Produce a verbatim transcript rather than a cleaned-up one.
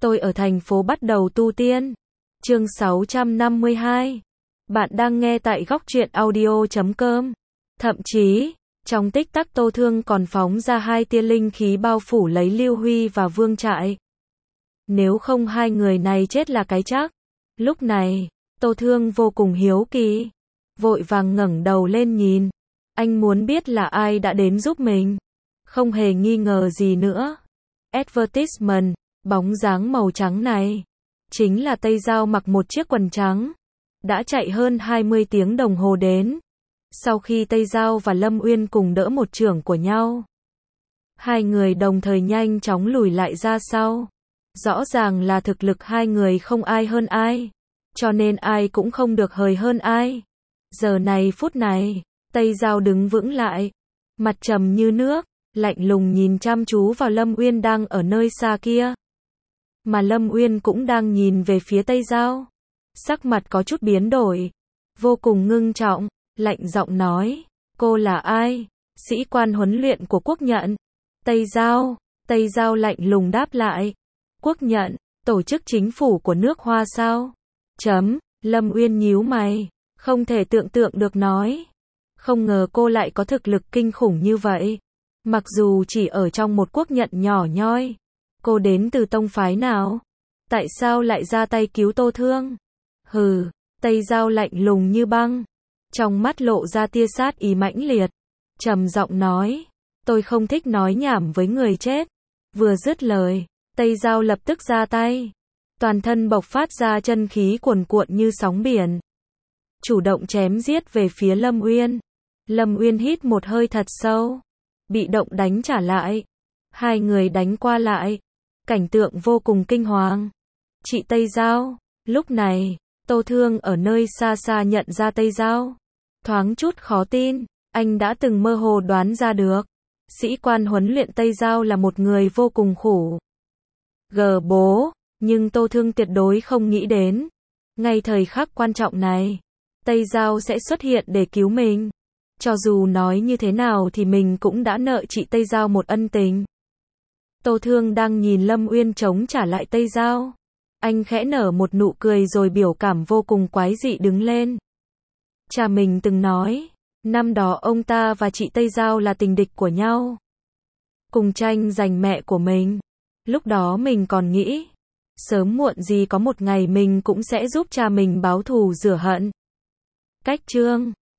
Tôi ở thành phố bắt đầu tu tiên. Chương sáu trăm năm mươi hai. Bạn đang nghe tại góc truyện audio chấm com. Thậm chí, trong tích tắc Tô Thương còn phóng ra hai tia linh khí bao phủ lấy Lưu Huy và Vương Trại. Nếu không hai người này chết là cái chắc. Lúc này, Tô Thương vô cùng hiếu kỳ, vội vàng ngẩng đầu lên nhìn. Anh muốn biết là ai đã đến giúp mình. Không hề nghi ngờ gì nữa. Advertisement, bóng dáng màu trắng này, chính là Tây Giao mặc một chiếc quần trắng. Đã chạy hơn hai mươi tiếng đồng hồ đến. Sau khi Tây Giao và Lâm Uyên cùng đỡ một chưởng của nhau, hai người đồng thời nhanh chóng lùi lại ra sau. Rõ ràng là thực lực hai người không ai hơn ai, cho nên ai cũng không được hời hơn ai. Giờ này phút này, Tây Giao đứng vững lại, mặt trầm như nước, lạnh lùng nhìn chăm chú vào Lâm Uyên đang ở nơi xa kia. Mà Lâm Uyên cũng đang nhìn về phía Tây Giao. Sắc mặt có chút biến đổi, vô cùng ngưng trọng, lạnh giọng nói, cô là ai? Sĩ quan huấn luyện của Quốc Nhận. Tây Giao, Tây Giao lạnh lùng đáp lại, Quốc Nhận, tổ chức chính phủ của nước Hoa sao? Chấm, Lâm Uyên nhíu mày, không thể tưởng tượng được nói. Không ngờ cô lại có thực lực kinh khủng như vậy. Mặc dù chỉ ở trong một Quốc Nhận nhỏ nhoi. Cô đến từ tông phái nào? Tại sao lại ra tay cứu Tô Thương? Hừ, Tây Giao lạnh lùng như băng, trong mắt lộ ra tia sát ý mãnh liệt, trầm giọng nói, tôi không thích nói nhảm với người chết. Vừa dứt lời, Tây Giao lập tức ra tay, toàn thân bộc phát ra chân khí cuồn cuộn như sóng biển, chủ động chém giết về phía Lâm Uyên. Lâm Uyên hít một hơi thật sâu, bị động đánh trả lại. Hai người đánh qua lại, cảnh tượng vô cùng kinh hoàng. Chị Tây Giao, lúc này, Tô Thương ở nơi xa xa nhận ra Tây Giao, thoáng chút khó tin, anh đã từng mơ hồ đoán ra được, sĩ quan huấn luyện Tây Giao là một người vô cùng khủng gờ bố, nhưng Tô Thương tuyệt đối không nghĩ đến, ngay thời khắc quan trọng này, Tây Giao sẽ xuất hiện để cứu mình. Cho dù nói như thế nào thì mình cũng đã nợ chị Tây Giao một ân tình. Tô Thương đang nhìn Lâm Uyên chống trả lại Tây Giao. Anh khẽ nở một nụ cười rồi biểu cảm vô cùng quái dị đứng lên. Cha mình từng nói, năm đó ông ta và chị Tây Giao là tình địch của nhau, cùng tranh giành mẹ của mình. Lúc đó mình còn nghĩ, sớm muộn gì có một ngày mình cũng sẽ giúp cha mình báo thù rửa hận. Cách chương